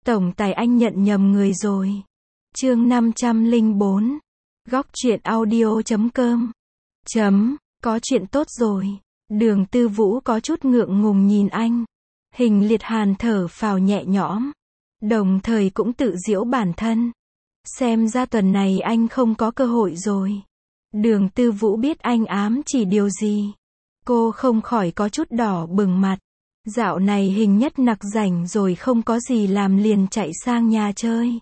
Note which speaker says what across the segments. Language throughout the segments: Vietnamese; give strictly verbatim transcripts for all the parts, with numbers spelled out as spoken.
Speaker 1: Tổng tài anh nhận nhầm người rồi. Chương năm trăm lẻ bốn. Góc truyện audio chấm com. Chấm, có chuyện tốt rồi. Đường Tư Vũ có chút ngượng ngùng nhìn anh. Hình Liệt Hàn thở phào nhẹ nhõm. Đồng thời cũng tự giễu bản thân. Xem ra tuần này anh không có cơ hội rồi. Đường Tư Vũ biết anh ám chỉ điều gì. Cô không khỏi có chút đỏ bừng mặt. Dạo này Hình Nhất Nặc rảnh rồi không có gì làm liền chạy sang nhà chơi.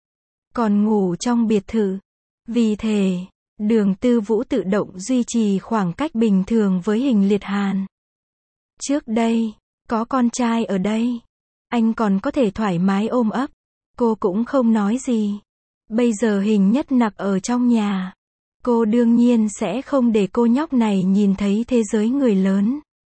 Speaker 1: Còn ngủ trong biệt thự. Vì thế, Đường Tư Vũ tự động duy trì khoảng cách bình thường với Hình Liệt Hàn. Trước đây, có con trai ở đây, anh còn có thể thoải mái ôm ấp. Cô cũng không nói gì. Bây giờ Hình Nhất Nặc ở trong nhà. Cô đương nhiên sẽ không để cô nhóc này nhìn thấy thế giới người lớn.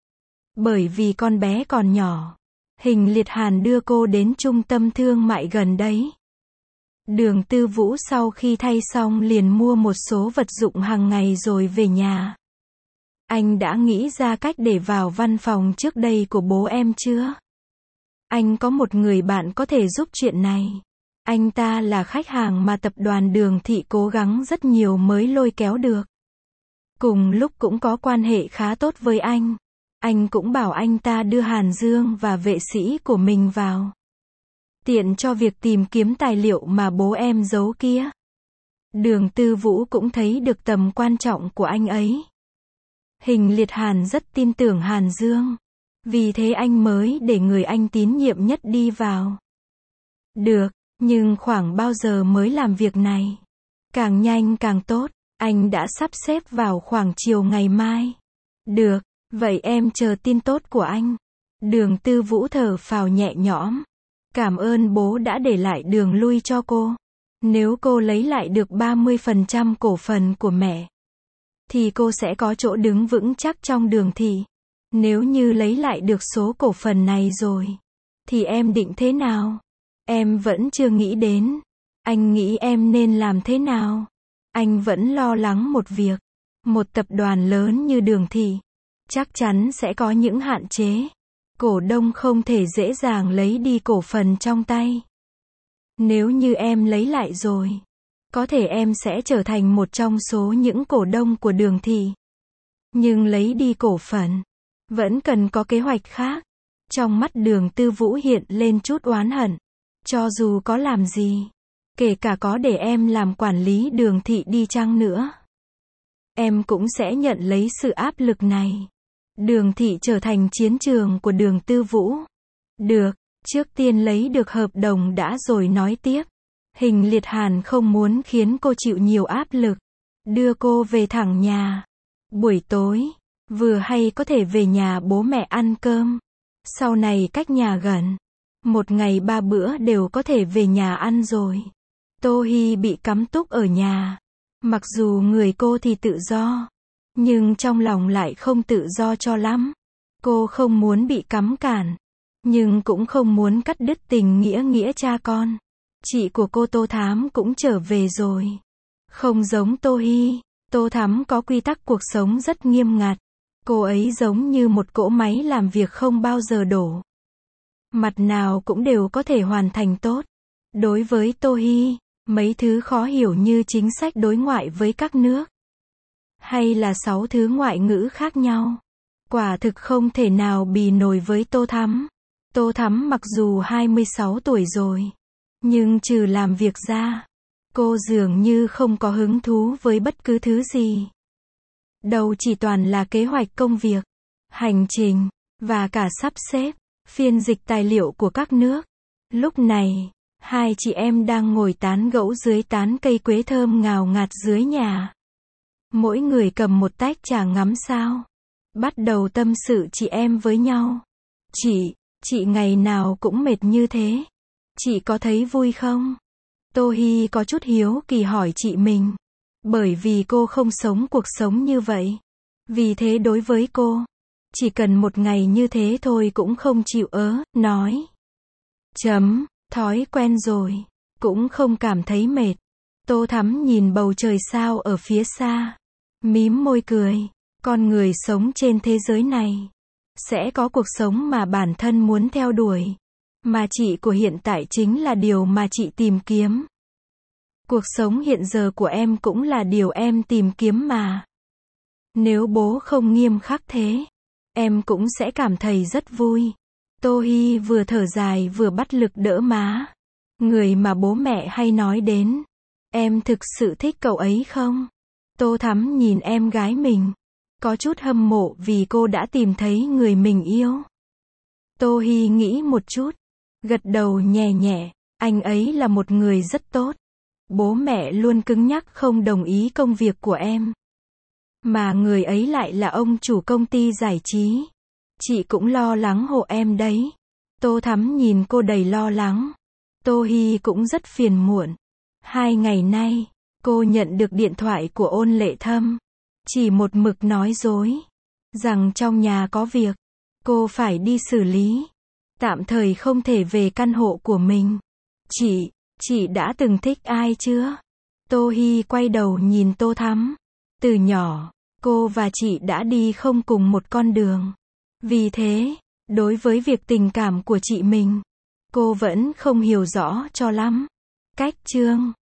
Speaker 1: Bởi vì con bé còn nhỏ. Hình Liệt Hàn đưa cô đến trung tâm thương mại gần đấy. Đường Tư Vũ sau khi thay xong liền mua một số vật dụng hàng ngày rồi về nhà. Anh đã nghĩ ra cách để vào văn phòng trước đây của bố em chưa? Anh có một người bạn có thể giúp chuyện này. Anh ta là khách hàng mà tập đoàn Đường Thị cố gắng rất nhiều mới lôi kéo được. Cùng lúc cũng có quan hệ khá tốt với anh. Anh cũng bảo anh ta đưa Hàn Dương và vệ sĩ của mình vào. Tiện cho việc tìm kiếm tài liệu mà bố em giấu kia. Đường Tư Vũ cũng thấy được tầm quan trọng của anh ấy. Hình Liệt Hàn rất tin tưởng Hàn Dương. Vì thế anh mới để người anh tín nhiệm nhất đi vào. Được, nhưng khoảng bao giờ mới làm việc này? Càng nhanh càng tốt, anh đã sắp xếp vào khoảng chiều ngày mai. Được, vậy em chờ tin tốt của anh. Đường Tư Vũ thở phào nhẹ nhõm. Cảm ơn bố đã để lại đường lui cho cô. Nếu cô lấy lại được ba mươi phần trăm cổ phần của mẹ, thì cô sẽ có chỗ đứng vững chắc trong Đường Thị. Nếu như lấy lại được số cổ phần này rồi, thì em định thế nào? Em vẫn chưa nghĩ đến. Anh nghĩ em nên làm thế nào? Anh vẫn lo lắng một việc. Một tập đoàn lớn như Đường Thị, chắc chắn sẽ có những hạn chế. Cổ đông không thể dễ dàng lấy đi cổ phần trong tay. Nếu như em lấy lại rồi, có thể em sẽ trở thành một trong số những cổ đông của Đường Thị. Nhưng lấy đi cổ phần, vẫn cần có kế hoạch khác. Trong mắt Đường Tư Vũ hiện lên chút oán hận. Cho dù có làm gì, kể cả có để em làm quản lý Đường Thị đi chăng nữa, em cũng sẽ nhận lấy sự áp lực này. Đường Thị trở thành chiến trường của Đường Tư Vũ. Được, trước tiên lấy được hợp đồng đã rồi nói tiếp. Hình Liệt Hàn không muốn khiến cô chịu nhiều áp lực. Đưa cô về thẳng nhà. Buổi tối, vừa hay có thể về nhà bố mẹ ăn cơm. Sau này cách nhà gần. Một ngày ba bữa đều có thể về nhà ăn rồi. Tô Hi bị cắm túc ở nhà. Mặc dù người cô thì tự do, nhưng trong lòng lại không tự do cho lắm. Cô không muốn bị cắm cản, nhưng cũng không muốn cắt đứt tình nghĩa nghĩa cha con. Chị của cô Tô Thám cũng trở về rồi. Không giống Tô Hi, Tô Thắm có quy tắc cuộc sống rất nghiêm ngặt. Cô ấy giống như một cỗ máy làm việc không bao giờ đổ. Mặt nào cũng đều có thể hoàn thành tốt. Đối với Tô Hi, mấy thứ khó hiểu như chính sách đối ngoại với các nước, hay là sáu thứ ngoại ngữ khác nhau, quả thực không thể nào bì nổi với Tô Thắm. Tô Thắm mặc dù hai mươi sáu tuổi rồi, nhưng trừ làm việc ra, cô dường như không có hứng thú với bất cứ thứ gì. Đầu chỉ toàn là kế hoạch công việc, hành trình, và cả sắp xếp, phiên dịch tài liệu của các nước. Lúc này, hai chị em đang ngồi tán gẫu dưới tán cây quế thơm ngào ngạt dưới nhà. Mỗi người cầm một tách trà ngắm sao. Bắt đầu tâm sự chị em với nhau. Chị, chị ngày nào cũng mệt như thế. Chị có thấy vui không? Tô Hi có chút hiếu kỳ hỏi chị mình. Bởi vì cô không sống cuộc sống như vậy. Vì thế đối với cô, chỉ cần một ngày như thế thôi cũng không chịu ớ, nói. Chấm, thói quen rồi, cũng không cảm thấy mệt. Tô Thắm nhìn bầu trời sao ở phía xa. Mím môi cười. Con người sống trên thế giới này sẽ có cuộc sống mà bản thân muốn theo đuổi. Mà chị của hiện tại chính là điều mà chị tìm kiếm. Cuộc sống hiện giờ của em cũng là điều em tìm kiếm mà. Nếu bố không nghiêm khắc thế, em cũng sẽ cảm thấy rất vui. Tô Hi vừa thở dài vừa bắt lực đỡ má. Người mà bố mẹ hay nói đến. Em thực sự thích cậu ấy không? Tô Thắm nhìn em gái mình. Có chút hâm mộ vì cô đã tìm thấy người mình yêu. Tô Hi nghĩ một chút. Gật đầu nhẹ nhẹ. Anh ấy là một người rất tốt. Bố mẹ luôn cứng nhắc không đồng ý công việc của em. Mà người ấy lại là ông chủ công ty giải trí. Chị cũng lo lắng hộ em đấy. Tô Thắm nhìn cô đầy lo lắng. Tô Hi cũng rất phiền muộn. Hai ngày nay, cô nhận được điện thoại của Ôn Lệ Thâm. Chỉ một mực nói dối. Rằng trong nhà có việc. Cô phải đi xử lý. Tạm thời không thể về căn hộ của mình. Chị, chị đã từng thích ai chưa? Tô Hi quay đầu nhìn Tô Thắm. Từ nhỏ, cô và chị đã đi không cùng một con đường. Vì thế, đối với việc tình cảm của chị mình, cô vẫn không hiểu rõ cho lắm. Cách chương